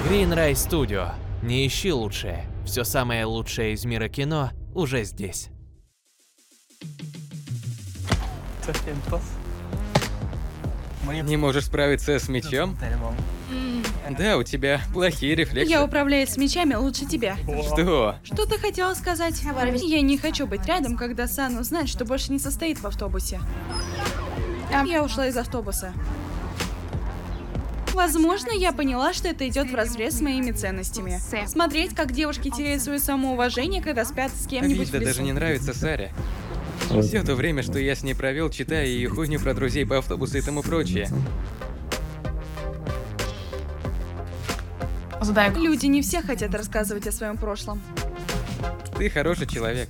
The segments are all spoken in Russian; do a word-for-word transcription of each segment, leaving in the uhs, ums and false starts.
Greenray Studio. Не ищи лучшее. Все самое лучшее из мира кино уже здесь. Не можешь справиться с мячом? Да, у тебя плохие рефлексы. Я управляюсь с мечами лучше тебя. Что? Что ты хотела сказать? Я не хочу быть рядом, когда Сан узнает, что больше не состоит в автобусе. Я ушла из автобуса. Возможно, я поняла, что это идет вразрез с моими ценностями. Смотреть, как девушки теряют свое самоуважение, когда спят с кем-нибудь в Вида лесу. даже не нравится Саре. Все то время, что я с ней провел, читая ее хуйню про друзей по автобусу и тому прочее. Люди не все хотят рассказывать о своем прошлом. Ты хороший человек.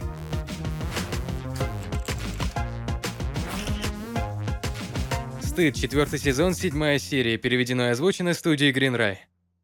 Стыд, четвертый сезон, седьмая серия, переведено и озвучено студией Greenray.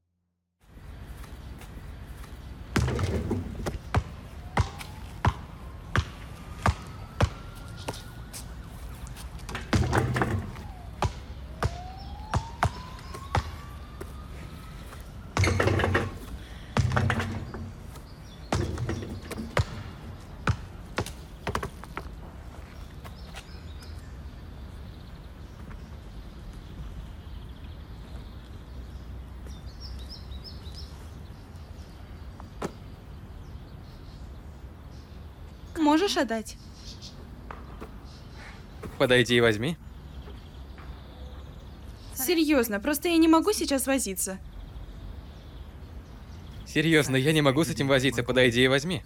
Можешь отдать? Подойди и возьми. Серьезно, просто я не могу сейчас возиться. Серьезно, я не могу с этим возиться, подойди и возьми.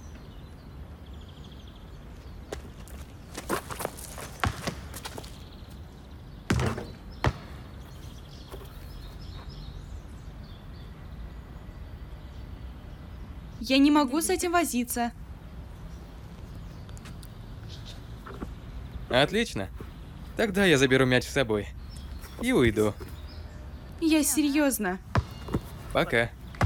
Я не могу с этим возиться. Отлично. Тогда я заберу мяч с собой. И уйду. Я серьезно. Пока.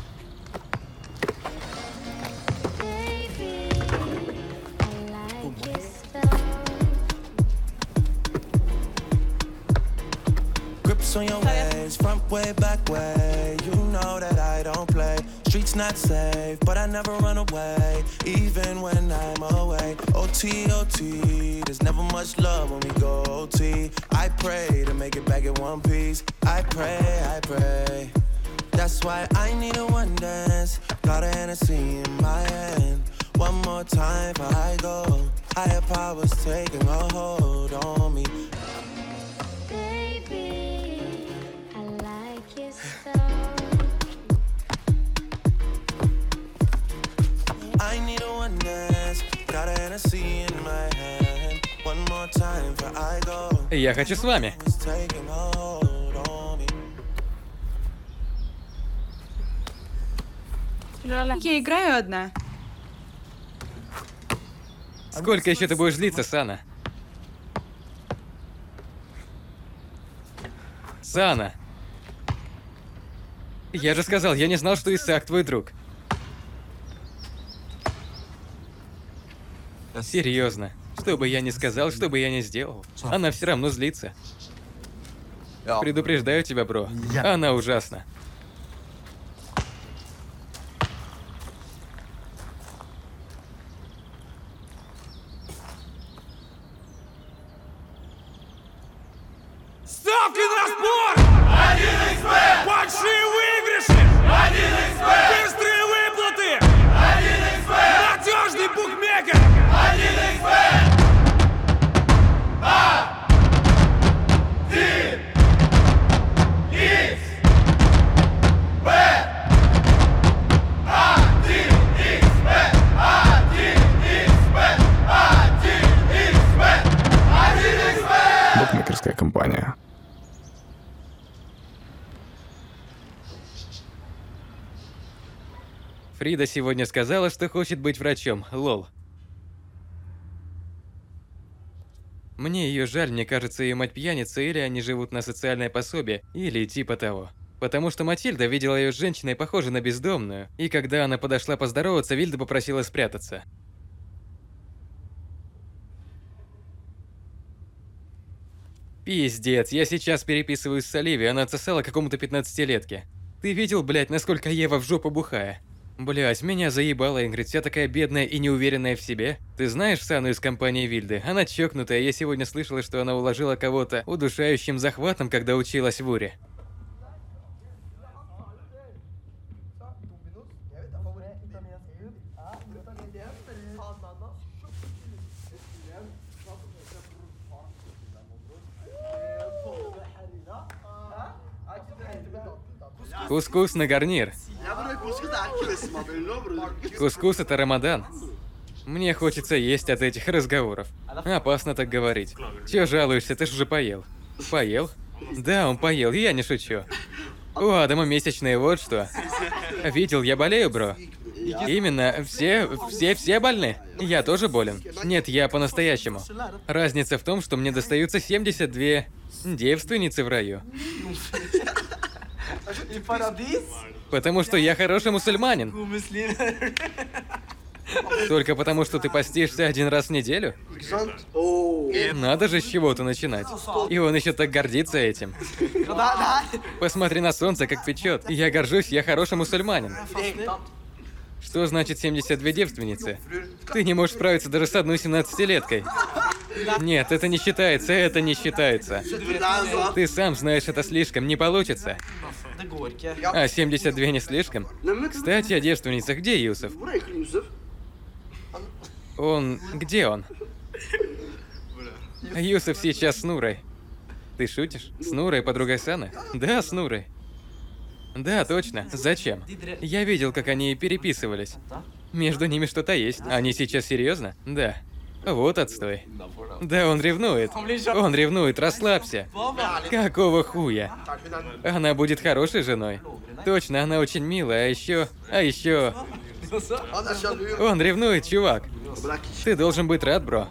Grips on your ways, front way, back way. You know that I don't play. Streets not safe, but I never run away, even when I'm away. O T, O T, there's never much love when we go O T. I pray to make it back in one piece. I pray, I pray. That's why I need a one dance. Got a Hennessy in my hand. One more time before I go. Higher powers taking a hold on me. I need a one dance, got a Hennessy in my hand. One more time before I go. Я хочу с вами. It's taking a hold on me. Я играю одна. Сколько еще ты будешь злиться, Сана? Сана! Я же сказал, я не знал, что Исаак твой друг. Серьезно. Что бы я ни сказал, что бы я ни сделал, она все равно злится. Предупреждаю тебя, бро. Она ужасна. Ставки на спорт! один икс бет! Большие выигрыши! один икс бет! Быстрые выплаты! один икс бет! Надежный букмекер! один икс бет! один икс бет! один икс бет! один икс бет! один икс бет! один икс бет! Букмекерская компания. Фрида сегодня сказала, что хочет быть врачом. Лол. Мне ее жаль, мне кажется, ее мать пьяница, или они живут на социальное пособие, или типа того. Потому что Матильда видела ее с женщиной, похожей на бездомную, и когда она подошла поздороваться, Вильда попросила спрятаться. Пиздец, я сейчас переписываюсь с Оливией, она отсосала какому-то пятнадцатилетке. Ты видел, блядь, насколько Ева в жопу бухая? Блядь, меня заебала Ингрид, вся такая бедная и неуверенная в себе. Ты знаешь Сану из компании Вильды? Она чокнутая, я сегодня слышала, что она уложила кого-то удушающим захватом, когда училась в Уре. Кускус на гарнир. Кускус это Рамадан. Мне хочется есть от этих разговоров. Опасно так говорить. Чё жалуешься, ты ж уже поел. Поел? Да, он поел, я не шучу. У Адама месячные, вот что. Видел, я болею, бро. Именно, все, все, все больны. Я тоже болен. Нет, я по-настоящему. Разница в том, что мне достаются семьдесят две девственницы в раю. Потому что я хороший мусульманин. Только потому, что ты постишься один раз в неделю? Надо же с чего-то начинать. И он еще так гордится этим. Посмотри на солнце, как печет. Я горжусь, я хороший мусульманин. Что значит семьдесят две девственницы? Ты не можешь справиться даже с одной семнадцатилеткой. Нет, это не считается, это не считается. Ты сам знаешь, это слишком, не получится. А семьдесят две не слишком? Кстати, о девственницах, где Юсуф? Он... где он? Юсуф сейчас с Нурой. Ты шутишь? С Нурой, подругой Саны? Да, с Нурой. Да, точно. Зачем? Я видел, как они переписывались. Между ними что-то есть. Они сейчас серьезно? Да. Вот отстой. Да, он ревнует. Он ревнует, расслабься. Какого хуя? Она будет хорошей женой. Точно, она очень милая, а еще... А еще... Он ревнует, чувак. Ты должен быть рад, бро.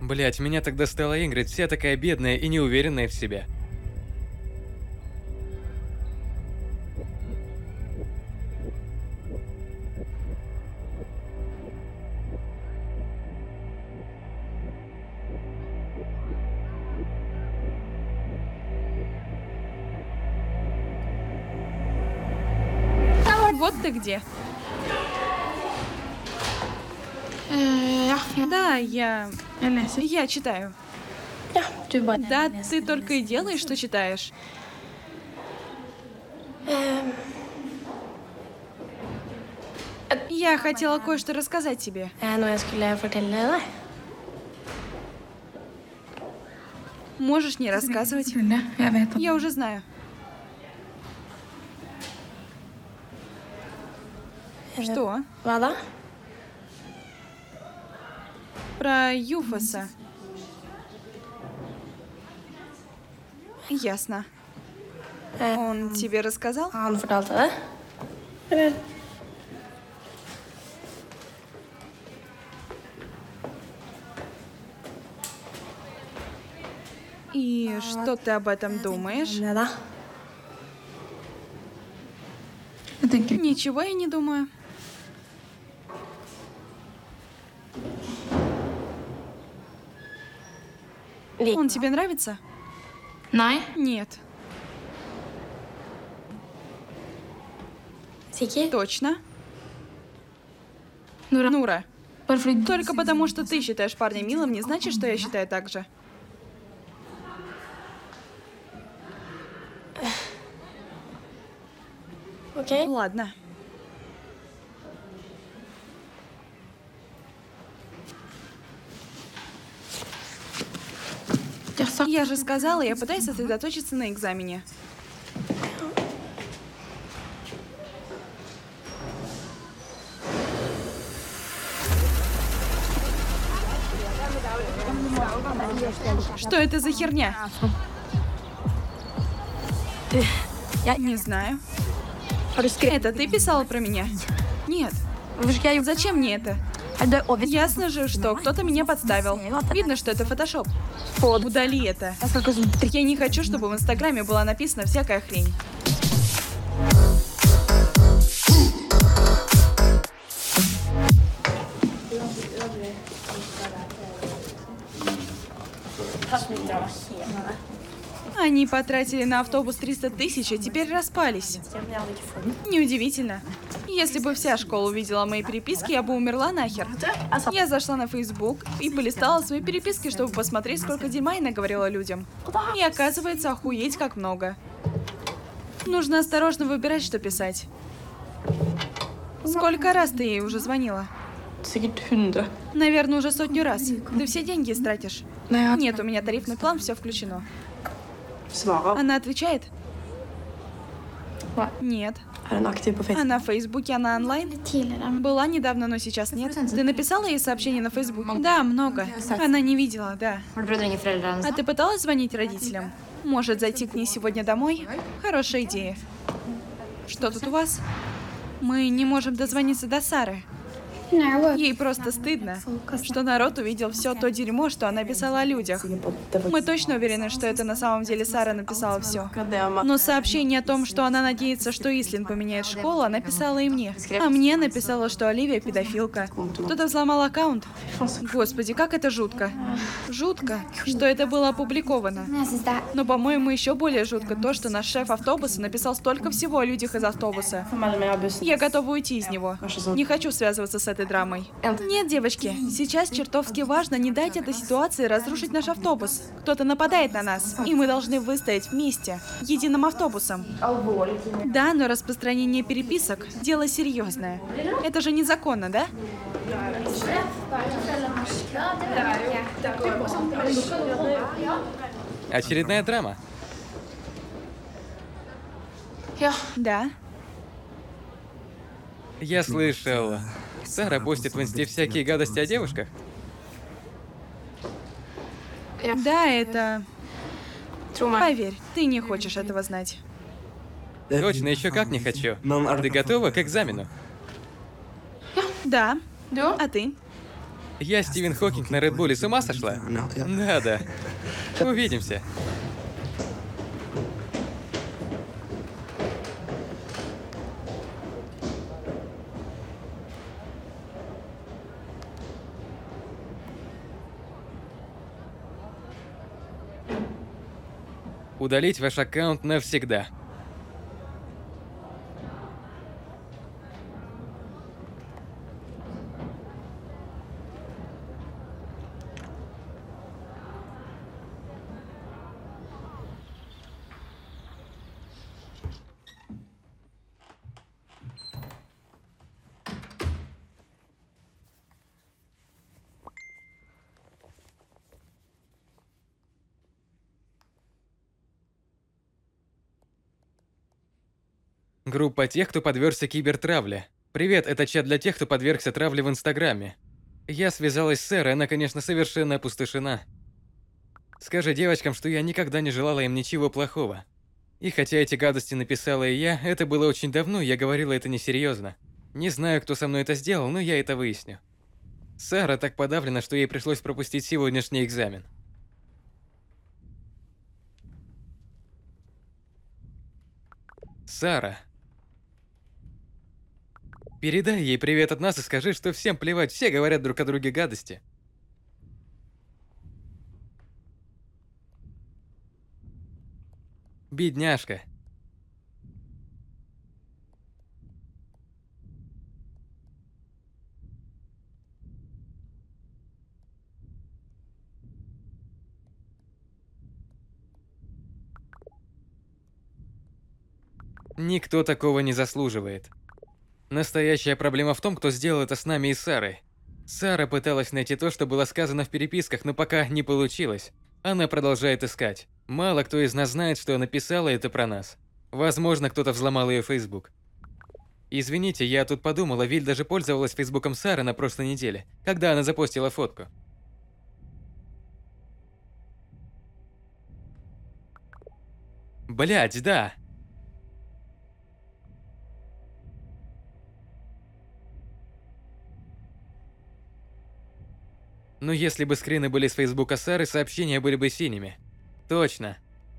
Блять, меня тогда стала Ингрид, вся такая бедная и неуверенная в себе. Вот ты где. Да, я... Я читаю. Да, ты только и делаешь, что читаешь. Я хотела кое-что рассказать тебе. Можешь не рассказывать? Я уже знаю. Что? Про Юфоса. Ясно. Он тебе рассказал? Han fortalte det? Eller? И что ты об этом думаешь? Nei da. Ничего я не думаю. Он тебе нравится? Nei. Нет. Sikker? Точно? Нура. Нура, Bare fordi du только потому, что ты считаешь парня милым, не значит, что я считаю так же. Ok. Ладно. Jeg har sagt Я же сказала, я пытаюсь сосредоточиться на экзамене. Что это за херня? Я Не знаю. Har du skrevet? Это ты писала про меня? Нет. Hvorfor skal jeg gjøre Зачем мне это? Er det overgitt? Ясно же, что кто-то меня подставил. Видно, что это фотошоп. Удали это. Jeg skal ikke sånn drikke. Я не хочу, чтобы в Инстаграме была написана всякая хрень. Они потратили на автобус триста тысяч, а теперь распались. Неудивительно. Если бы вся школа увидела мои переписки, я бы умерла нахер. Я зашла на Facebook и полистала свои переписки, чтобы посмотреть, сколько дерьма я наговорила людям. И оказывается, охуеть как много. Нужно осторожно выбирать, что писать. Сколько раз ты ей уже звонила? Sikkert hundre. Наверное, уже сотню раз. Ты все деньги истратишь. Nei, jeg har Нет, у меня тарифный план, все включено. svaret. Она отвечает? Nei. Нет. Er hun aktiv på Facebook? А на Фейсбуке она онлайн? Была недавно, но сейчас нет. Ты написала ей сообщение на Фейсбук? Да, много. Она не видела, да. Har du prøvd å ringe foreldrene А ты пыталась звонить родителям? Может, зайти к ней сегодня домой? Хорошая идея. Что тут у вас? Мы не можем дозвониться до Сары. Ей просто стыдно, что народ увидел все то дерьмо, что она писала о людях. Мы точно уверены, что это на самом деле Сара написала все. Но сообщение о том, что она надеется, что Ислин поменяет школу, она писала и мне. А мне написала, что Оливия педофилка. Кто-то взломал аккаунт. Господи, как это жутко. Жутко, что это было опубликовано. Но, по-моему, еще более жутко то, что наш шеф автобуса написал столько всего о людях из автобуса. Я готова уйти из него. Не хочу связываться с этой драмой. Нет, девочки, сейчас чертовски важно не дать этой ситуации разрушить наш автобус. Кто-то нападает на нас, и мы должны выстоять вместе, единым автобусом. Да, но распространение переписок – дело серьезное. Это же незаконно, да? Очередная драма. Ja. Да. Я слышал, Сара постит в инсте всякие гадости о девушках. Да, это... Tro meg. Поверь, ты не хочешь этого знать. Точно, еще как не хочу. Ты готова к экзамену? Да. Du òg? А ты? Я Стивен Хокинг на Редбуле, с ума сошла? Да-да. Увидимся. Удалить ваш аккаунт навсегда. Группа тех, кто подвергся кибертравле. Привет, это чат для тех, кто подвергся травле в Инстаграме. Я связалась с Сэрой, она, конечно, совершенно опустошена. Скажи девочкам, что я никогда не желала им ничего плохого. И хотя эти гадости написала и я, это было очень давно, я говорила это несерьезно. Не знаю, кто со мной это сделал, но я это выясню. Сара так подавлена, что ей пришлось пропустить сегодняшний экзамен. Сара. Передай ей привет от нас и скажи, что всем плевать, все говорят друг о друге гадости. Бедняжка. Никто такого не заслуживает. Настоящая проблема в том, кто сделал это с нами и Сарой. Сара пыталась найти то, что было сказано в переписках, но пока не получилось. Она продолжает искать. Мало кто из нас знает, что написала это про нас. Возможно, кто-то взломал ее Facebook. Извините, я тут подумала, Виль даже пользовалась Фейсбуком Сары на прошлой неделе, когда она запостила фотку. Блять, да. Но если бы скрины были с Фейсбука Сары, сообщения были бы синими. Точно.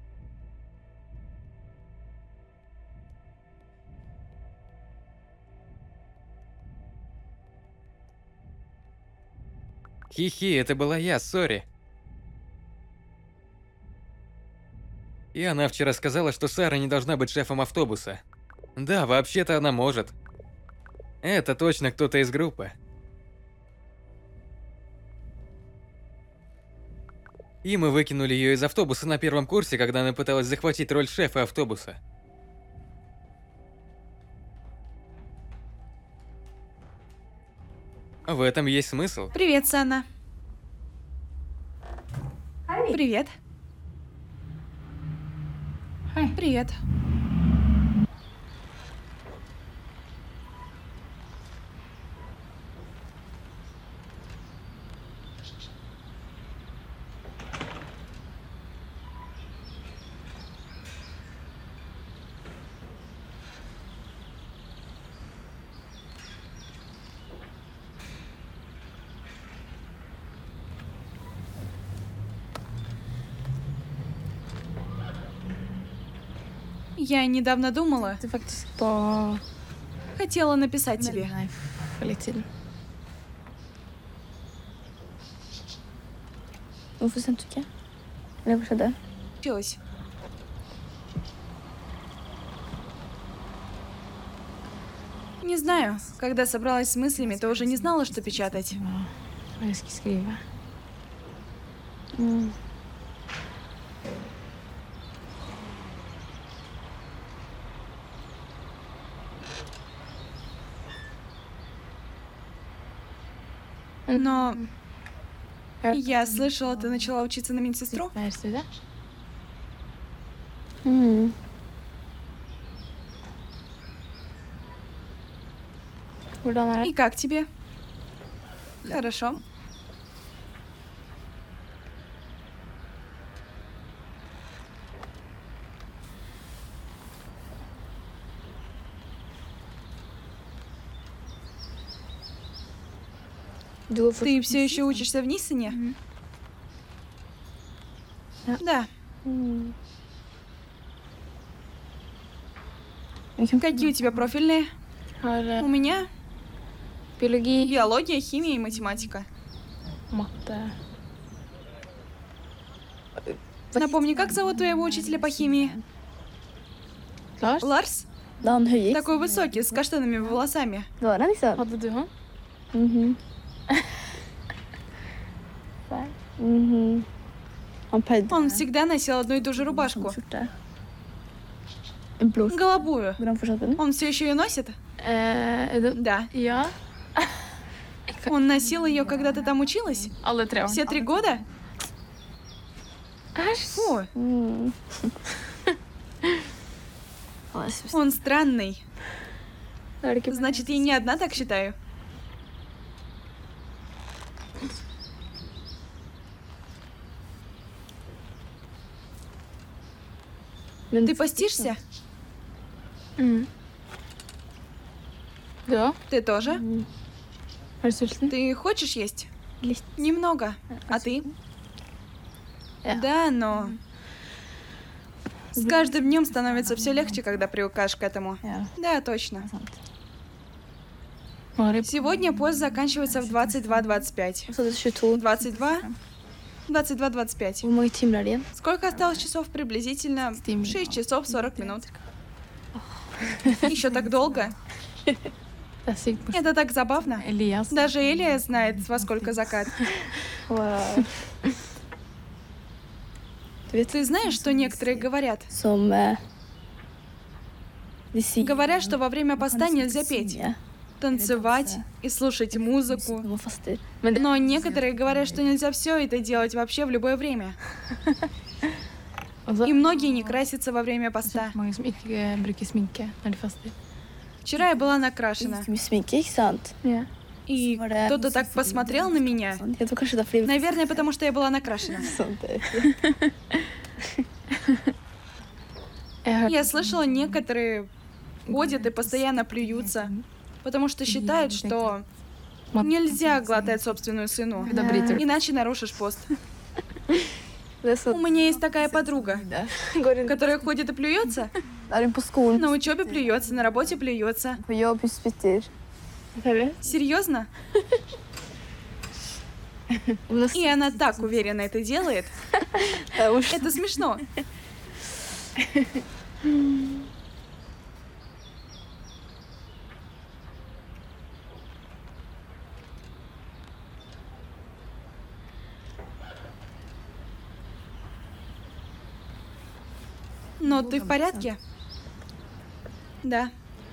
Хи-хи, это была я, сори. И она вчера сказала, что Сара не должна быть шефом автобуса. Да, вообще-то она может. Это точно кто-то из группы. И мы выкинули ее из автобуса на первом курсе, когда она пыталась захватить роль шефа автобуса. В этом есть смысл. Привет, Санна. Привет. Привет. Я недавно думала, Det er faktisk bare хотела написать тебе. Nei, for litt siden. Hvorfor sendte du ikke? Eller hva skjedde? Получилось. Не знаю, когда собралась с мыслями, то уже не знала, что печатать. Hva hva jeg skal skrive. Mm. Но я слышала, ты начала учиться на медсестру? Sykepleierstudiet. Mm. Hvordan er det? И как тебе? Хорошо. Du har Ты все еще учишься в Ниссене? Да. Да. Mm. Какие у тебя профильные? Har У меня biologi, биология, химия и математика. matte. Напомни, как зовут твоего учителя по химии? Lars? Ларс? Da han høyest. Такой высокий, с каштанными волосами. Det var han liksom. Hadde du han? Mhm. Mhm. Han pleide Он всегда носил одну и ту же рубашку. skjorte. En blå skjorte. Голубую. Hvordan fortsatte den? Он все еще ее носит? Eh, det, Да. ja. Он носил ее, когда ты там училась? Alle tre år. Все три года? Æsj! Фу, Mm. Han er så он странный. Er det ikke Значит, я не одна так считаю. Men Ты постишься? Mm. Du òg? Ты тоже? Er du sulten? Ты хочешь есть? litt. Немного. А ты? Ja. Да, но... С каждым днем становится все легче, когда привыкаешь к этому. Ja, Да, точно. det er sant. Mari, Сегодня пост заканчивается в двадцать два двадцать пять. Og så er det tjueto. двадцать два? двадцать два двадцать пять. Hvor mange timer er det igjen? Сколько осталось часов? Приблизительно Семь. шесть часов сорок минут. Еще так долго. det er sykt morsomt. Это так забавно. Elias. Даже Элия знает, во сколько закат. Wow. Du vet, Ты знаешь, что некоторые говорят? som eh, de sier Говорят, что во время поста нельзя петь, synge танцевать и слушать musikk музыку. når man faster. Men det, Но некоторые говорят, что нельзя все это делать вообще в любое время. og så И многие не красятся во время поста. mange som ikke eh, bruker sminke når de faster. Вчера я была накрашена, Ikke mye sminke, ikke sant? Ja. и кто-то так посмотрел на меня. Sånn, Jeg tror kanskje det er fordi Наверное, потому что я была накрашена. Sånn, det Jeg hørte Я слышала, некоторые ходят и постоянно плюются, потому что считают, что нельзя глотать собственную слюну, Da bryter du. иначе нарушишь пост. Det er У sånn меня есть такая подруга, Går rundt которая ходит и плюется. Er hun på skolen, На учебе плюется, на работе плюется. på jobb, hun spytter. Серьезно? И она так уверенно это делает. Det er morsomt. Это смешно. Но ты в порядке? Да.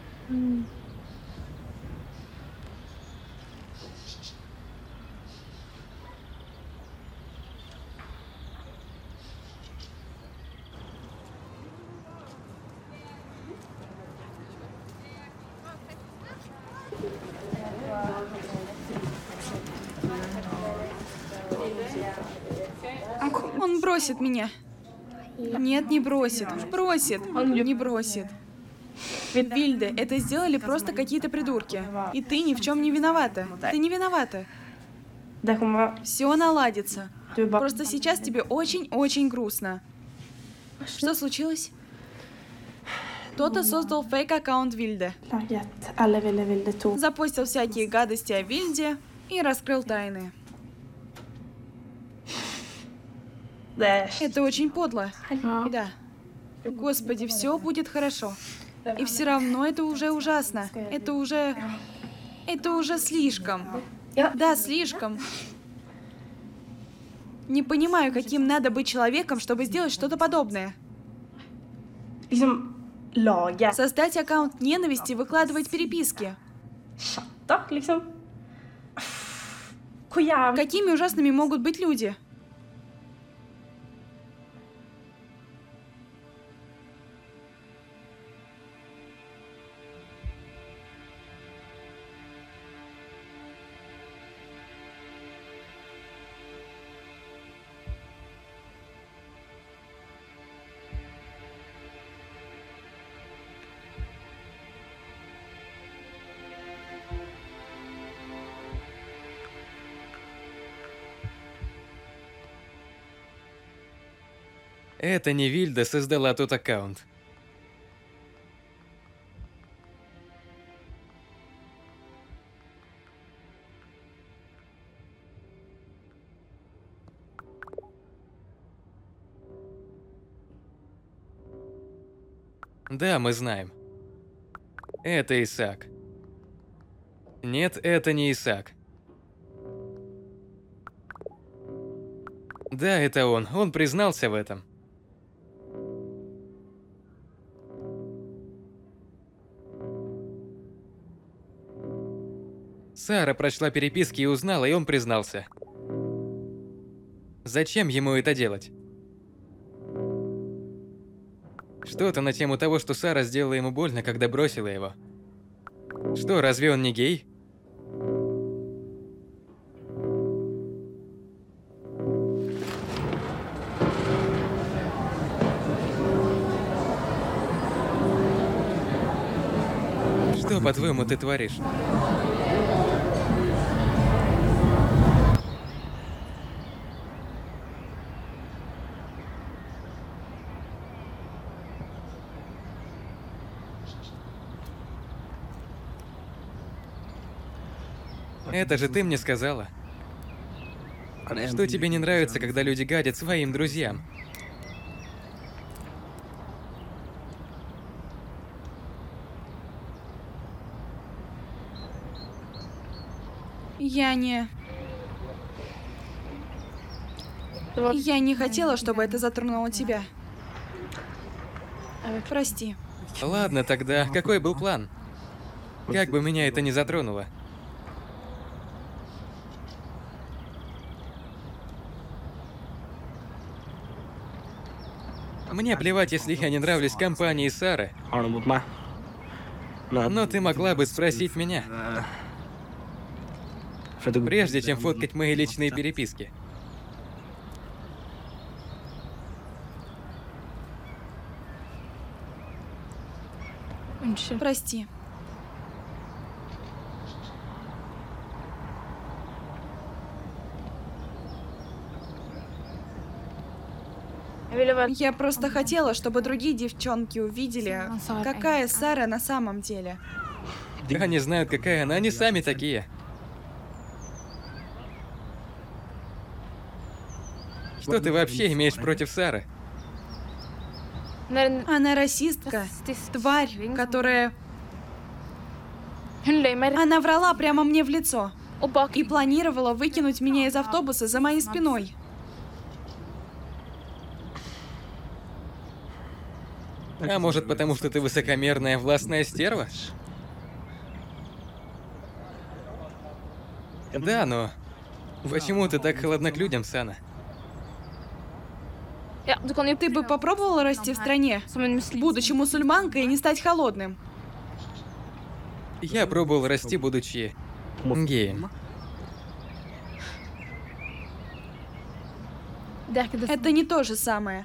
Он бросит меня. Нет, не бросит. Бросит. Не бросит. Вильде, это сделали просто какие-то придурки. И ты ни в чем не виновата. Ты не виновата. Det kommer vara... Все наладится. Du bara... Просто сейчас тебе очень-очень грустно. Что случилось? Кто-то создал фейк-аккаунт Вильде. Laget alla ville Vilde to. Запостил всякие гадости о Вильде и раскрыл тайны. Det är... Это очень подло. Да. Господи, все будет хорошо. И все равно это уже ужасно. Это уже... Это уже слишком. Да, слишком. Не понимаю, каким надо быть человеком, чтобы сделать что-то подобное. Liksom laga Создать аккаунт ненависти и выкладывать переписки. chatta liksom. Hur jävla... Какими ужасными могут быть люди? Это не Вильда создала тот аккаунт. Да, мы знаем. Это Исаак. Нет, это не Исаак. Да, это он. Он признался в этом. Сара прочла переписки и узнала, и он признался. Зачем ему это делать? Что-то на тему того, что Сара сделала ему больно, когда бросила его. Что, разве он не гей? Что, по-твоему, ты творишь? Это же ты мне сказала. Что тебе не нравится, когда люди гадят своим друзьям? Я не... Я не хотела, чтобы это затронуло тебя. Прости. Ладно, тогда какой был план? Как бы меня это не затронуло. Мне плевать, если я не нравлюсь компании Сары. Но ты могла бы спросить меня, прежде чем фоткать мои личные переписки. Прости. Я просто хотела, чтобы другие девчонки увидели, какая Сара на самом деле. Они знают, какая она, они сами такие. Что ты вообще имеешь против Сары? Она расистка, тварь, которая... Она врала прямо мне в лицо и планировала выкинуть меня из автобуса за моей спиной. А может, потому что ты высокомерная властная стерва? Да, но... Почему ты так холодна к людям, Сана? Ты бы попробовала расти в стране, будучи мусульманкой, и не стать холодным? Я пробовал расти, будучи геем. Это не то же самое.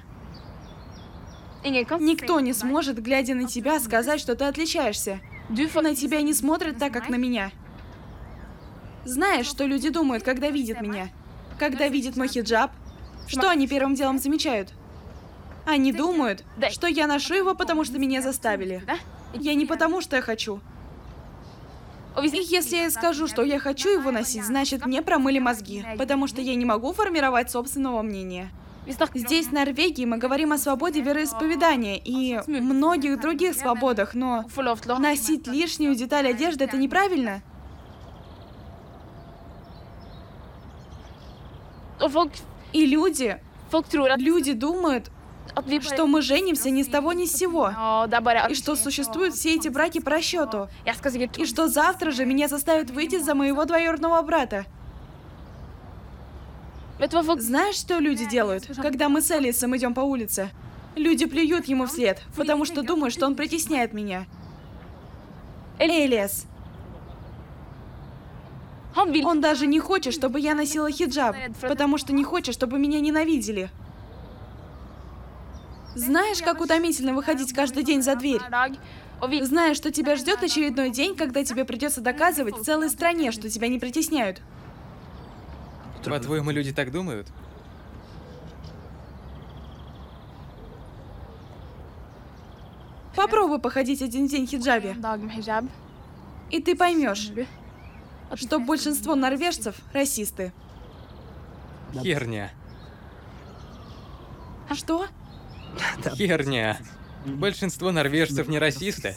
Никто не сможет, глядя на тебя, сказать, что ты отличаешься. На тебя не смотрят так, как на меня. Знаешь, что люди думают, когда видят меня? Когда видят мой хиджаб? Что они первым делом замечают? Они думают, что я ношу его, потому что меня заставили. Я не потому, что я хочу. И если я скажу, что я хочу его носить, значит, мне промыли мозги, потому что я не могу формировать собственного мнения. Здесь, в Норвегии, мы говорим о свободе вероисповедания и многих других свободах, но носить лишнюю деталь одежды — это неправильно. И люди, люди думают, что мы женимся ни с того ни с сего, и что существуют все эти браки по расчету, и что завтра же меня заставят выйти за моего двоюродного брата. Знаешь, что люди делают, когда мы с Элисом идем по улице? Люди плюют ему вслед, потому что думают, что он притесняет меня. Элис. Он даже не хочет, чтобы я носила хиджаб, потому что не хочет, чтобы меня ненавидели. Знаешь, как утомительно выходить каждый день за дверь? Знаешь, что тебя ждет очередной день, когда тебе придется доказывать целой стране, что тебя не притесняют. По-твоему, люди так думают? Попробуй походить один день в хиджабе, dag med hijab. и ты поймешь, Att что большинство норвежцев расисты. Херня. Что? Херня. Большинство норвежцев не расисты.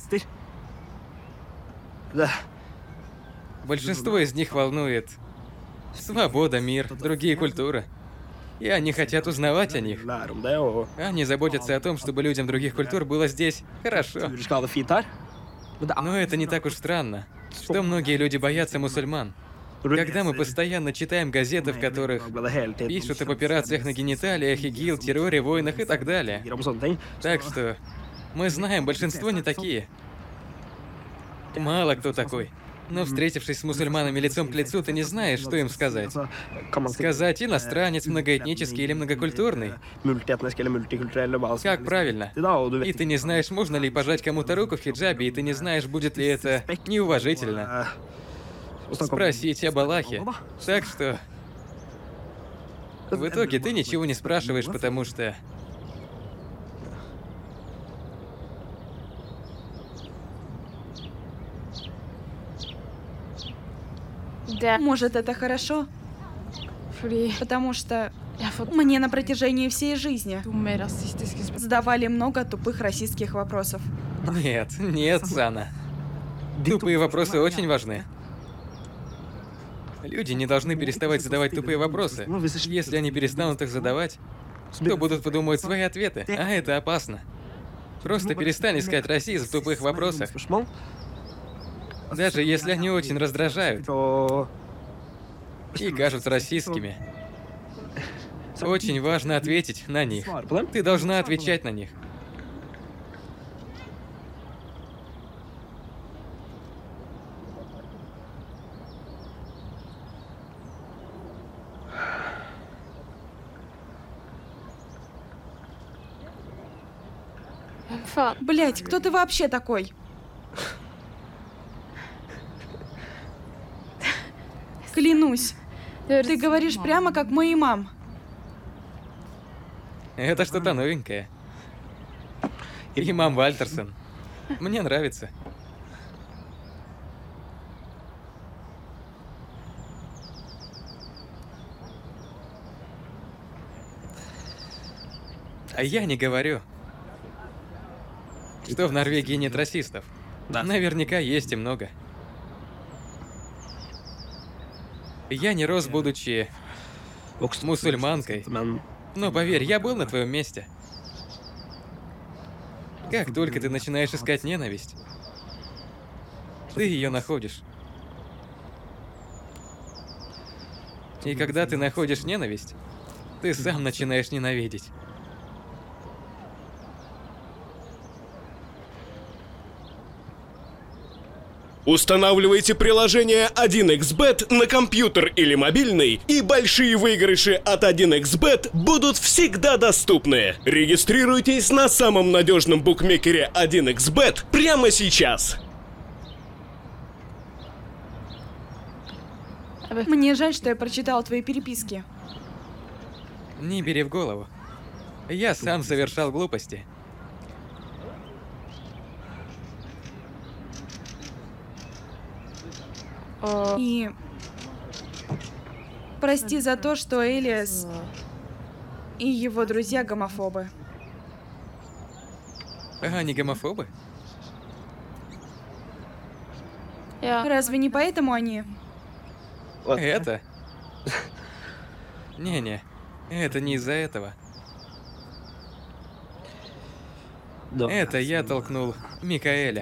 Большинство из них волнует свобода, мир, другие культуры. И они хотят узнавать о них. Они заботятся о том, чтобы людям других культур было здесь хорошо. Но это не так уж странно, что многие люди боятся мусульман. Когда мы постоянно читаем газеты, в которых пишут об операциях на гениталиях, ИГИЛ, терроре, войнах и так далее. Так что мы знаем, большинство не такие. Мало кто такой. Но встретившись с мусульманами лицом к лицу, ты не знаешь, что им сказать. Сказать иностранец, многоэтнический или многокультурный. Как правильно? И ты не знаешь, можно ли пожать кому-то руку в хиджабе, и ты не знаешь, будет ли это неуважительно. Спросить об Аллахе. Так что... В итоге ты ничего не спрашиваешь, потому что... det Может, это хорошо, fordi потому что jag har fått мне на протяжении всей жизни dumma rasistiska spel. задавали много тупых расистских вопросов. Нет, нет, Сана. Тупые вопросы очень важны. Люди не должны переставать задавать тупые вопросы. Если они перестанут их задавать, то будут выдумывать свои ответы, а это опасно. Просто перестань искать расизм в тупых вопросах. Даже если они очень раздражают и кажутся расистскими. Очень важно ответить на них. Ты должна отвечать на них. Vem fan? Блять, кто ты вообще такой? Клянусь, ты говоришь прямо как мой имам. Это что-то новенькое. Имам Вальтерсон. Мне нравится. А я не говорю, что в Норвегии нет расистов. Наверняка есть и много. Я не рос, будучи мусульманкой. Но поверь, я был на твоем месте. Как только ты начинаешь искать ненависть, ты ее находишь. И когда ты находишь ненависть, ты сам начинаешь ненавидеть. Устанавливайте приложение один икс бет на компьютер или мобильный, и большие выигрыши от один икс бет будут всегда доступны. Регистрируйтесь на самом надежном букмекере один икс бет прямо сейчас. Мне жаль, что я прочитала твои переписки. Не бери в голову. Я сам совершал глупости. И... Прости за то, что Элиас и его друзья гомофобы. А они гомофобы? Ja. Разве не поэтому они... Это? Не-не, это не из-за этого. Это я толкнул Микаэля.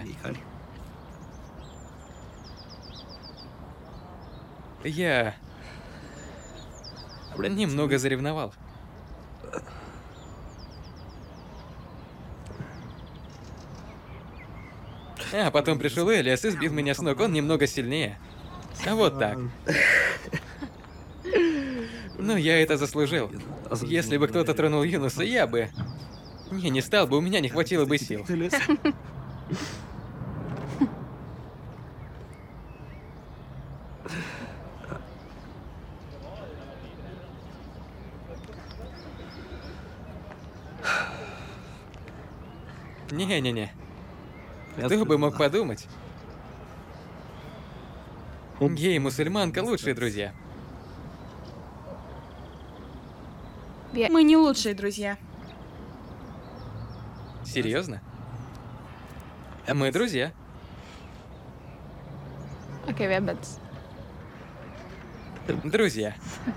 Я немного заревновал. А потом пришел Элиас и сбил меня с ног, он немного сильнее. А вот так. Ну, я это заслужил. Если бы кто-то тронул Юнуса, я бы... Не, не стал бы, у меня не хватило бы сил. Не-не-не. Кто бы мог подумать? Гей и мусульманка лучшие друзья. Мы не лучшие друзья. Серьезно? Мы друзья. Okej, vi är bäst. Друзья.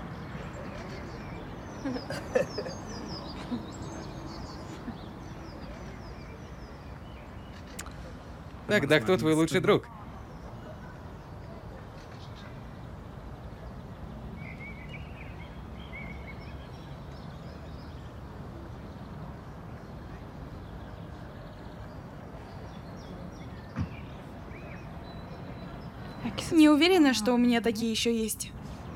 Тогда кто твой лучший друг? Не уверена, что у меня такие еще есть.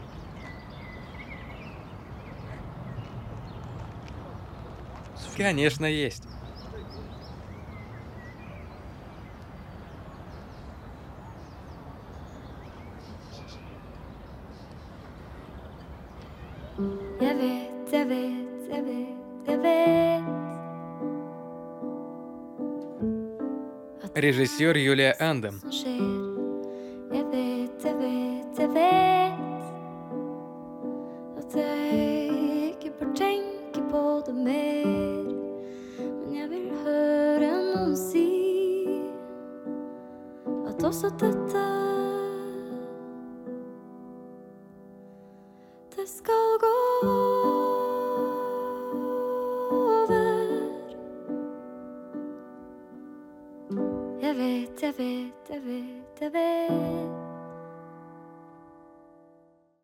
Конечно, есть. Jag vet, jag vet, jag vet, jag vet. Режиссер Юлия Андем. Som sker. Jag vet, jag vet, jag vet. At jeg ikke bør tenke på det mer. Men jeg vil høre noen si at også dette det skal gå over. Jeg vet, jeg vet, jeg vet, jeg vet.